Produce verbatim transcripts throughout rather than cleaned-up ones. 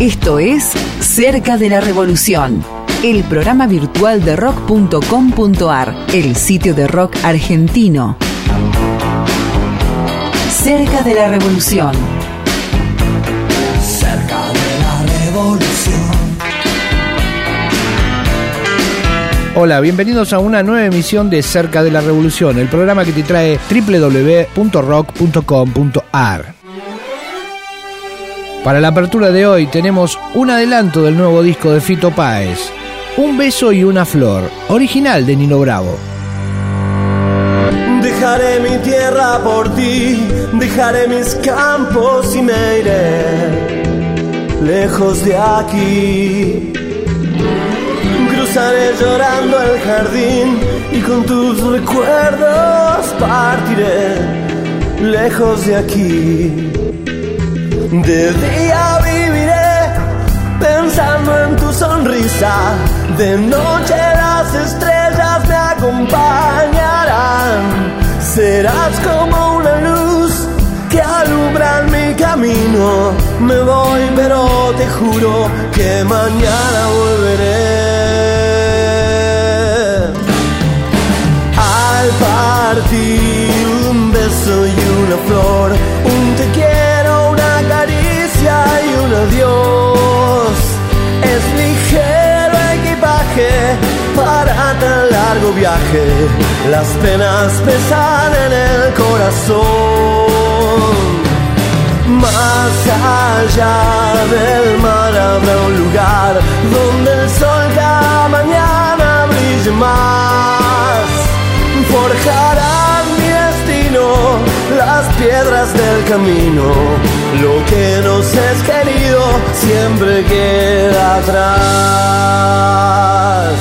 Esto es Cerca de la Revolución, el programa virtual de rock punto com punto ar, el sitio de rock argentino. Cerca de la Revolución. Cerca de la Revolución. Hola, bienvenidos a una nueva emisión de Cerca de la Revolución, el programa que te trae doble u doble u doble u punto rock punto com punto ar. Para la apertura de hoy tenemos un adelanto del nuevo disco de Fito Páez, Un beso y una flor, original de Nino Bravo. Dejaré mi tierra por ti, dejaré mis campos y me iré lejos de aquí. Cruzaré llorando el jardín y con tus recuerdos partiré lejos de aquí. De día viviré pensando en tu sonrisa, de noche las estrellas me acompañarán. Serás como una luz que alumbra mi camino. Me voy pero te juro que mañana volveré. Al partir un beso y una flor, un te quiero, una caricia y un adiós. Es ligero equipaje para tan largo viaje. Las penas pesan en el corazón. Más allá del mar habrá un lugar donde el sol cada mañana brille más. Forjarán mi destino las piedras del camino. Lo que nos es querido siempre queda atrás.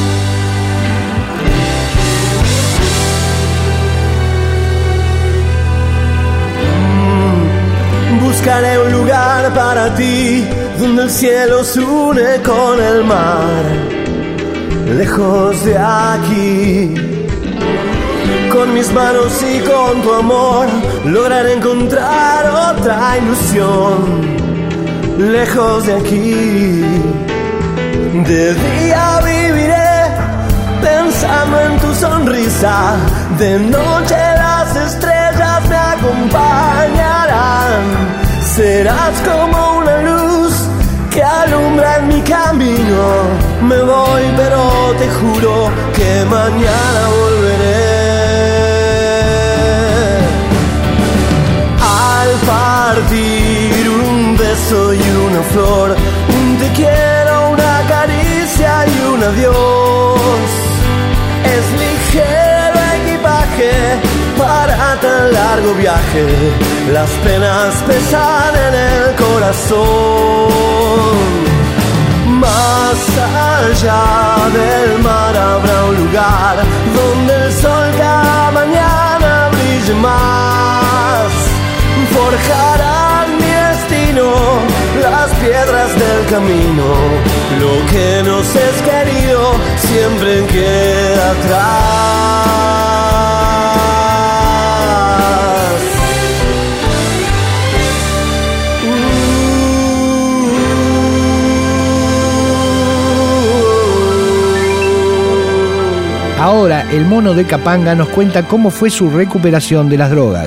Buscaré un lugar para ti donde el cielo se une con el mar, lejos de aquí. Con mis manos y con tu amor lograré encontrar otra ilusión, lejos de aquí. De día viviré pensando en tu sonrisa, de noche las estrellas me acompañarán. Serás como una luz que alumbra en mi camino. Me voy pero te juro que mañana volveré. Al partir un beso y una flor, un te quiero, una caricia y un adiós. Es ligero equipaje para tan largo viaje. Las penas pesan en el corazón. Más allá del mar habrá un lugar donde el sol cada mañana brille más. Forjarán mi destino las piedras del camino. Lo que nos es querido siempre queda atrás. Ahora el Mono de Capanga nos cuenta cómo fue su recuperación de las drogas.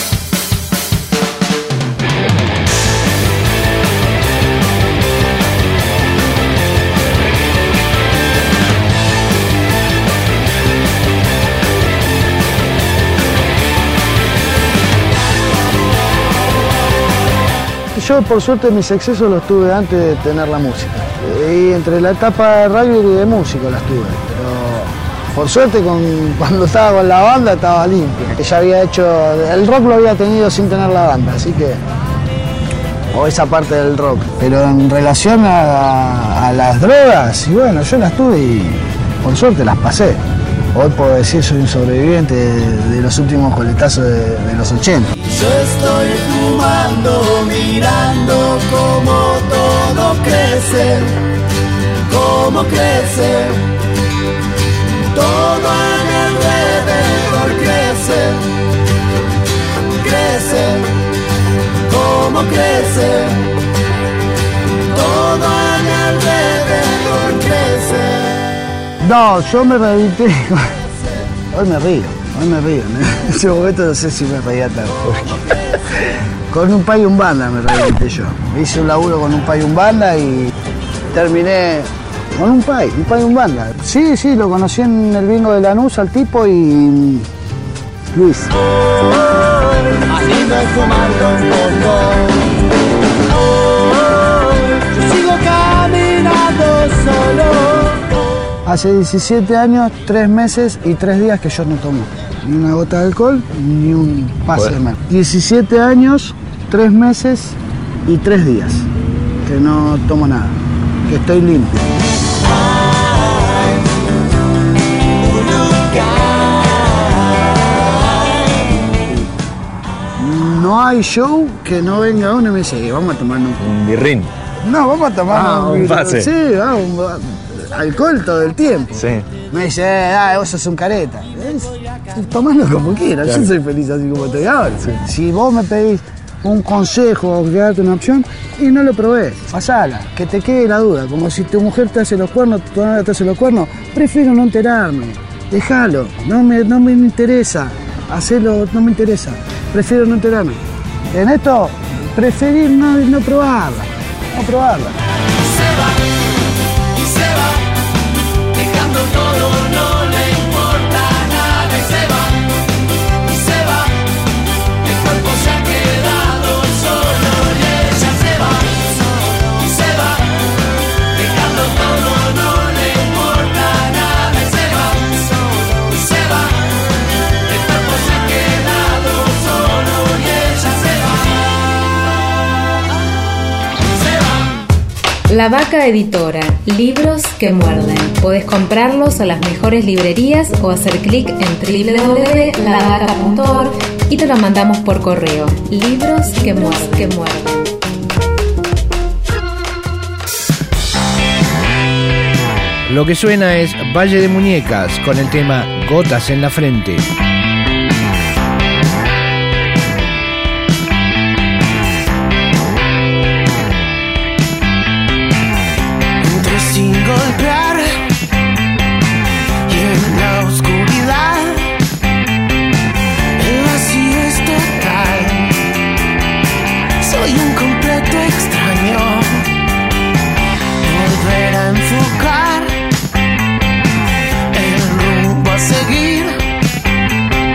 Yo por suerte mis excesos los tuve antes de tener la música. Y entre la etapa de radio y de música las tuve. Pero por suerte con, cuando estaba con la banda estaba limpio. Ya había hecho, el rock lo había tenido sin tener la banda, así que, o esa parte del rock. Pero en relación a, a las drogas, y bueno, yo las tuve y por suerte las pasé. Hoy puedo decir soy un sobreviviente de, de los últimos coletazos de, de los ochenta. Yo estoy fumando, mirando cómo todo crece, cómo crece. Todo a mi alrededor crece, crece, cómo crece. No, yo me rehabilité. Hoy me río, hoy me río. En ese momento no sé si me reía tanto. Con un pay un banda me rehabilité yo. Hice un laburo con un pay un banda y terminé con un pay, un pay un banda. Sí, sí, lo conocí en el bingo de Lanús al tipo y Luis. Ando fumando un poco. Yo sigo caminando solo. Hace diecisiete años, tres meses y tres días que yo no tomo ni una gota de alcohol, ni un pase de mal. diecisiete años, tres meses y tres días que no tomo nada, que estoy limpio. No hay show que no venga uno y me dice, vamos a tomar un... Un birrín. No, vamos a tomar Ah, un birra. pase. Sí, vamos, alcohol todo el tiempo. Sí. Me dice, eh, ah, vos sos un careta. Es, tomalo como quieras, Claro. yo soy feliz así como estoy ahora. Si vos me pedís un consejo o que darte una opción y no lo probés, pasala, que te quede la duda. Como si tu mujer te hace los cuernos, tu novia te hace los cuernos, prefiero no enterarme. Déjalo, no me, no me interesa. Hacelo, no me interesa. Prefiero no enterarme. En esto, preferir no, no probarla. No probarla. Se va, se va, dejando todo, no le importa nada y se va, y se va, el cuerpo se ha quedado solo y ella se va, y se va, dejando todo, no le importa nada y se va, y se va, el cuerpo se ha quedado solo y ella se va. La Vaca Editora, libros que muerden. Podés comprarlos a las mejores librerías o hacer clic en doble u doble u doble u punto la vaca punto org y te lo mandamos por correo. Libros que muerden. Que muerden. Lo que suena es Valle de Muñecas con el tema Gotas en la Frente. Entré sin golpear y en la oscuridad el vacío es total. Soy un completo extraño. Volver a enfocar el rumbo a seguir.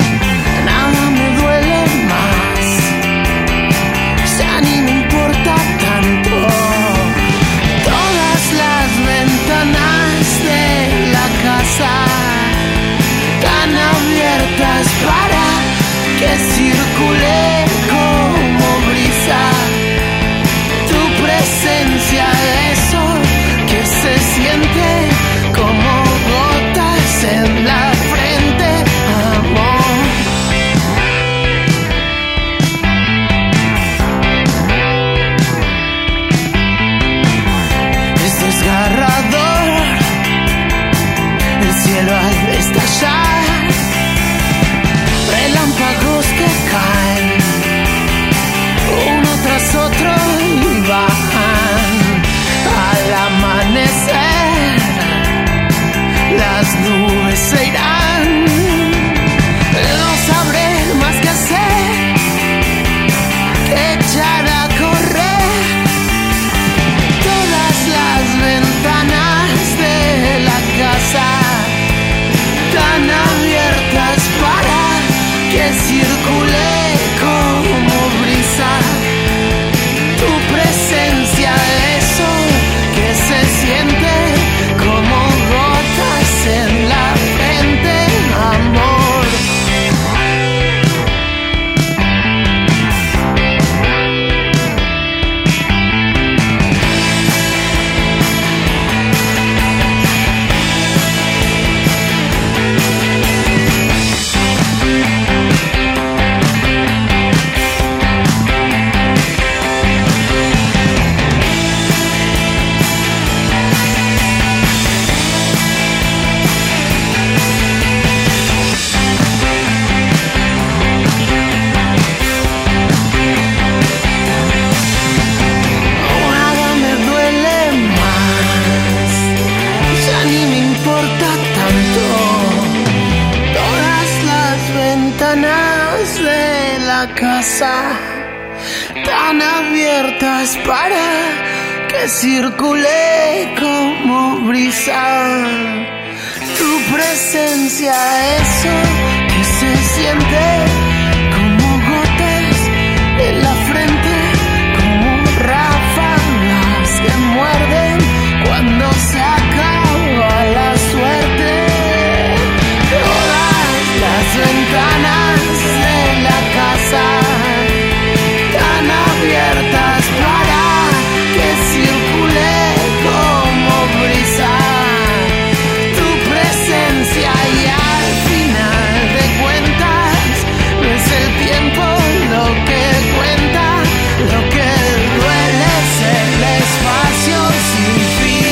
casa, tan abiertas para que circule como brisa. Tu presencia, eso que se siente como gotas en la frente, como ráfagas que muerden cuando se acaba la suerte. Todas las ventanas de la casa tan abiertas para que circule como brisa tu presencia, y al final de cuentas no es el tiempo lo que cuenta, lo que duele es el espacio sin fin.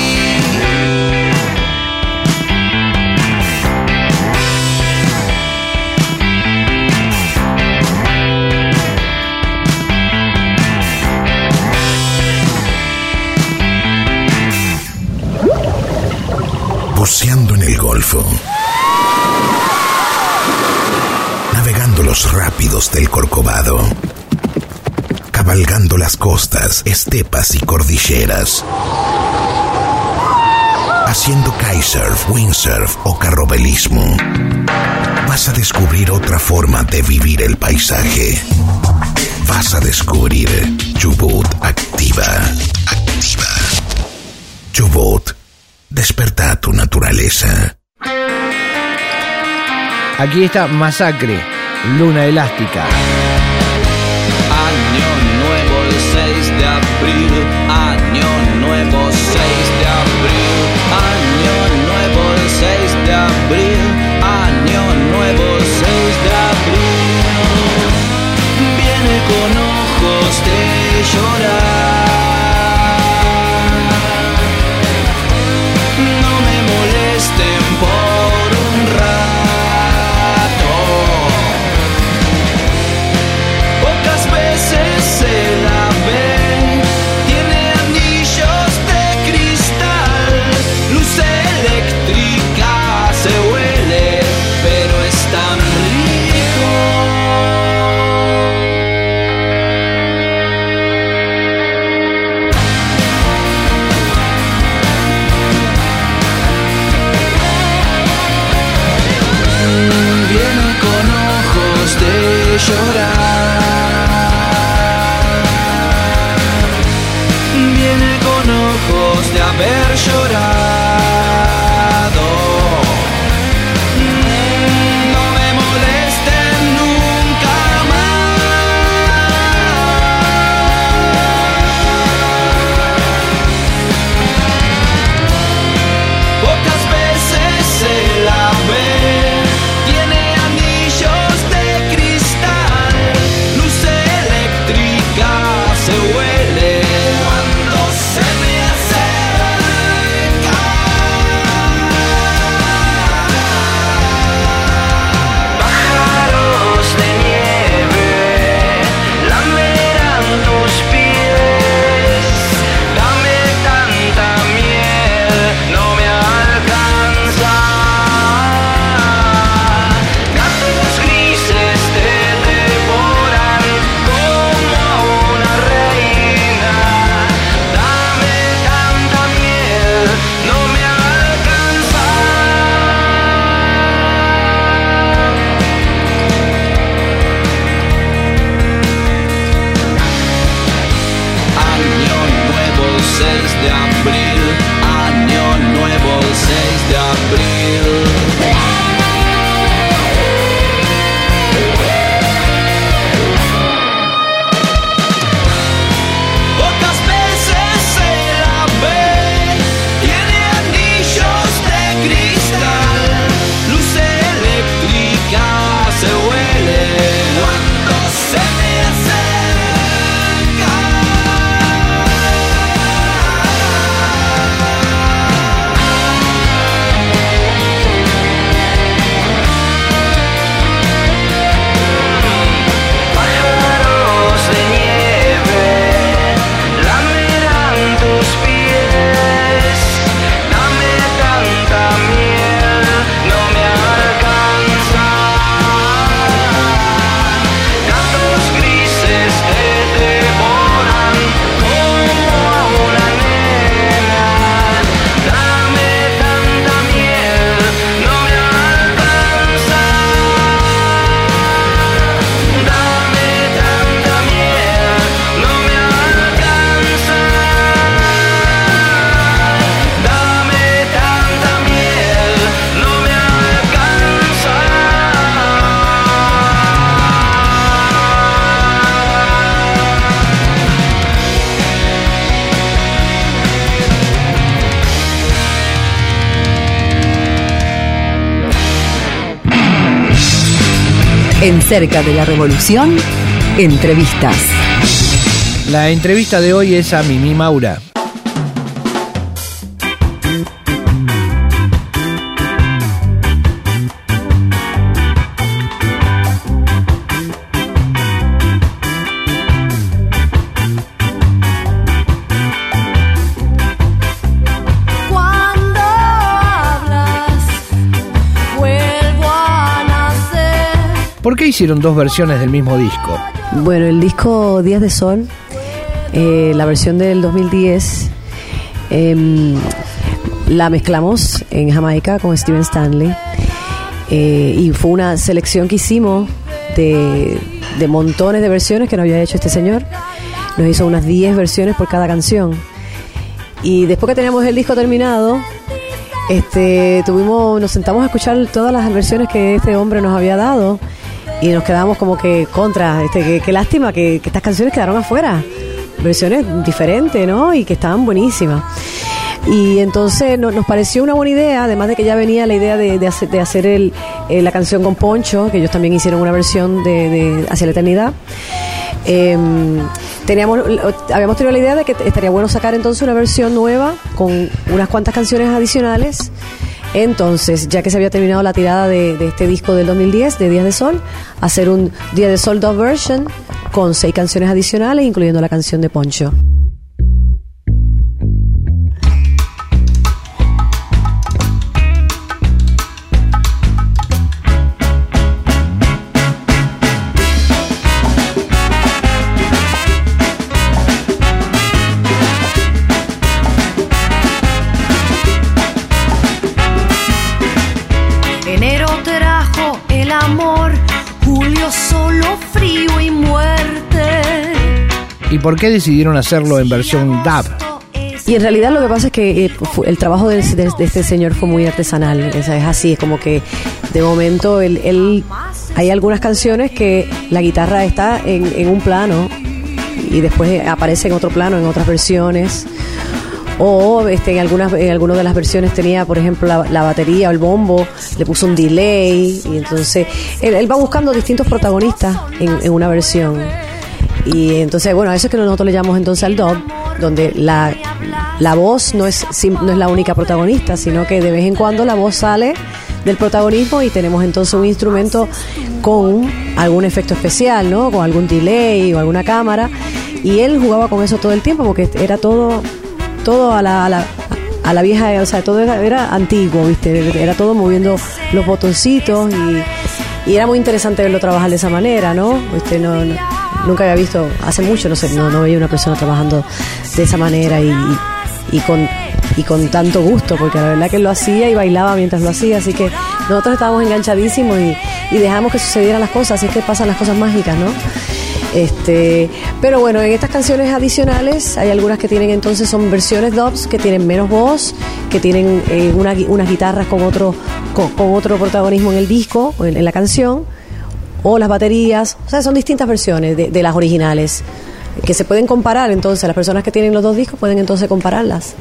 Buceando en el Golfo, navegando los rápidos del Corcovado, cabalgando las costas, estepas y cordilleras, haciendo kitesurf, windsurf o carrobelismo, vas a descubrir otra forma de vivir el paisaje. Vas a descubrir Chubut Activa. Activa. Chubut. Desperta tu naturaleza. Aquí está Masacre, Luna Elástica. Año nuevo el seis de abril, año nuevo seis de abril, año nuevo el seis de abril, año nuevo seis de abril. Viene con ojos de llorar. Por un rato, pocas veces se la ve, tiene anillos de cristal, luz eléctrica, se huele, pero es tan rico. Viene con ojos de llorar. Viene con ojos de haber llorado. No me molesten nunca más. Pocas veces se la ve. Se huele cuando se me acerca. Pájaros de nieve lamerán tus pies. Dame tanta miel, no me alcanza. Gatos grises te devoran como a una reina. Dame tanta miel, no me alcanza. Año nuevo seis de abril, año nuevo seis de abril. Pocas veces se la ve, tiene anillos de cristal, luz eléctrica, se huele cuando se me acerca. En Cerca de la Revolución, entrevistas. La entrevista de hoy es a Mimi Maura. ¿Por qué hicieron dos versiones del mismo disco? Bueno, el disco Días de Sol, eh, la versión del dos mil diez, eh, la mezclamos en Jamaica con Steven Stanley, eh, y fue una selección que hicimos de, de montones de versiones que nos había hecho este señor. Nos hizo unas diez versiones por cada canción. Y después que teníamos el disco terminado, este, tuvimos, nos sentamos a escuchar todas las versiones que este hombre nos había dado. Y nos quedamos como que contra, este, que, que lástima que, que estas canciones quedaron afuera, versiones diferentes, ¿no? Y que estaban buenísimas. Y entonces no, nos pareció una buena idea, además de que ya venía la idea de, de hacer, de hacer el, eh, la canción con Poncho, que ellos también hicieron una versión de, de Hacia la Eternidad. Eh, teníamos, habíamos tenido la idea de que estaría bueno sacar entonces una versión nueva con unas cuantas canciones adicionales. Entonces, ya que se había terminado la tirada de, de este disco del dos mil diez, de Días de Sol, hacer un Día de Sol dos version con seis canciones adicionales, incluyendo la canción de Poncho. ¿Y por qué decidieron hacerlo en versión dub? Y en realidad lo que pasa es que eh, el trabajo de, de, de este señor fue muy artesanal. Es, es así, es como que de momento él, él hay algunas canciones que la guitarra está en, en un plano y después aparece en otro plano en otras versiones. O este, en algunas en algunas de las versiones tenía, por ejemplo, la, la batería o el bombo, le puso un delay. Y entonces él, él va buscando distintos protagonistas en, en una versión. Y entonces, bueno, a eso es que nosotros le llamamos entonces al dub, donde la, la voz no es, no es la única protagonista, sino que de vez en cuando la voz sale del protagonismo y tenemos entonces un instrumento con algún efecto especial, ¿no? Con algún delay o alguna cámara. Y él jugaba con eso todo el tiempo porque era todo, todo a la, a la, a la vieja, o sea, todo era, era antiguo, ¿viste? Era todo moviendo los botoncitos y, y era muy interesante verlo trabajar de esa manera, ¿no? ¿Viste? No, no Nunca había visto, hace mucho, no sé, no, no veía una persona trabajando de esa manera y, y, y, con, y con tanto gusto, porque la verdad que él lo hacía y bailaba mientras lo hacía, así que nosotros estábamos enganchadísimos y, y dejamos que sucedieran las cosas, así es que pasan las cosas mágicas, ¿no? Este, pero bueno, en estas canciones adicionales hay algunas que tienen entonces, son versiones dubs que tienen menos voz, que tienen eh, una, unas guitarras con otro, con, con otro protagonismo en el disco, en, en la canción, o las baterías, o sea, son distintas versiones de, de las originales que se pueden comparar. Entonces las personas que tienen los dos discos pueden entonces compararlas.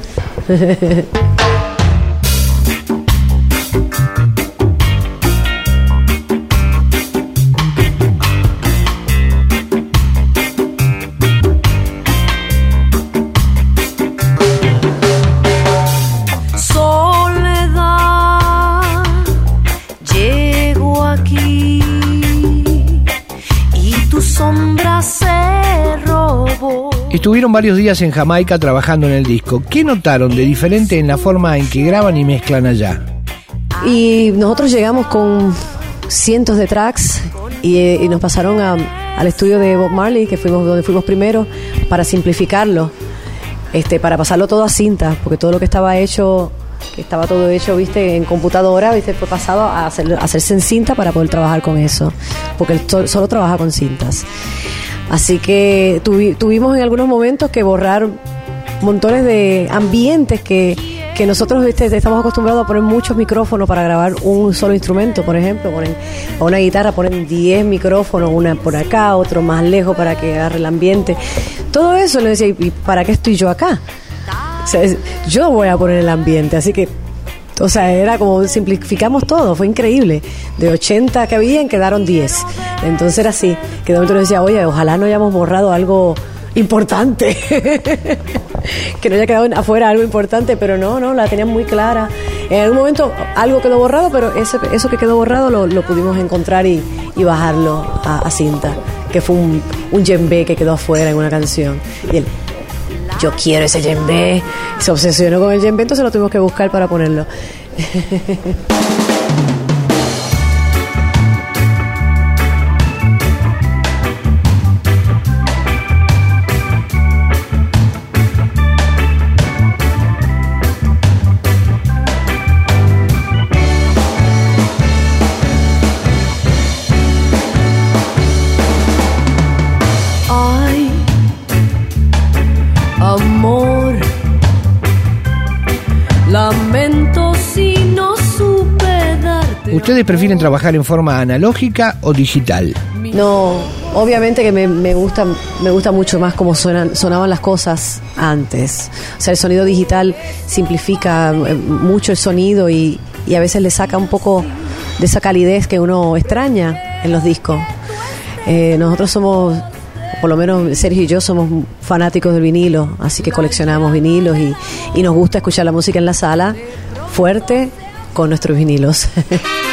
Estuvieron varios días en Jamaica trabajando en el disco. ¿Qué notaron de diferente en la forma en que graban y mezclan allá? Y nosotros llegamos con cientos de tracks y, y nos pasaron a, al estudio de Bob Marley, que fuimos donde fuimos primero, para simplificarlo, este, para pasarlo todo a cinta, porque todo lo que estaba hecho, que estaba todo hecho, viste, en computadora, viste, fue pasado a, hacer, a hacerse en cinta para poder trabajar con eso, porque él to, solo trabaja con cintas. Así que tuvi, tuvimos en algunos momentos que borrar montones de ambientes que, que nosotros, ¿viste? Estamos acostumbrados a poner muchos micrófonos para grabar un solo instrumento, por ejemplo. Ponen, a una guitarra ponen diez micrófonos, una por acá, otro más lejos para que agarre el ambiente. Todo eso, le decía, ¿y para qué estoy yo acá? O sea, yo voy a poner el ambiente, así que O sea, era como simplificamos todo, fue increíble. De ochenta que habían, quedaron diez. Entonces era así, que de momento nos decía, oye, ojalá no hayamos borrado algo importante. Que no haya quedado afuera algo importante, pero no, no, la tenían muy clara. En algún momento algo quedó borrado, pero ese, eso que quedó borrado lo, lo pudimos encontrar y, y bajarlo a, a cinta, que fue un, un djembe que quedó afuera en una canción. Y él, yo quiero ese djembe. Se obsesionó con el djembe, entonces lo tuvimos que buscar para ponerlo. Amor, lamento si no supe darte. ¿Ustedes prefieren trabajar en forma analógica o digital? No, obviamente que me, me gusta me gusta mucho más cómo suenan, sonaban las cosas antes. O sea, el sonido digital simplifica mucho el sonido y, y a veces le saca un poco de esa calidez que uno extraña en los discos. Eh, nosotros somos, por lo menos Sergio y yo somos fanáticos del vinilo, así que coleccionamos vinilos y, y nos gusta escuchar la música en la sala fuerte con nuestros vinilos.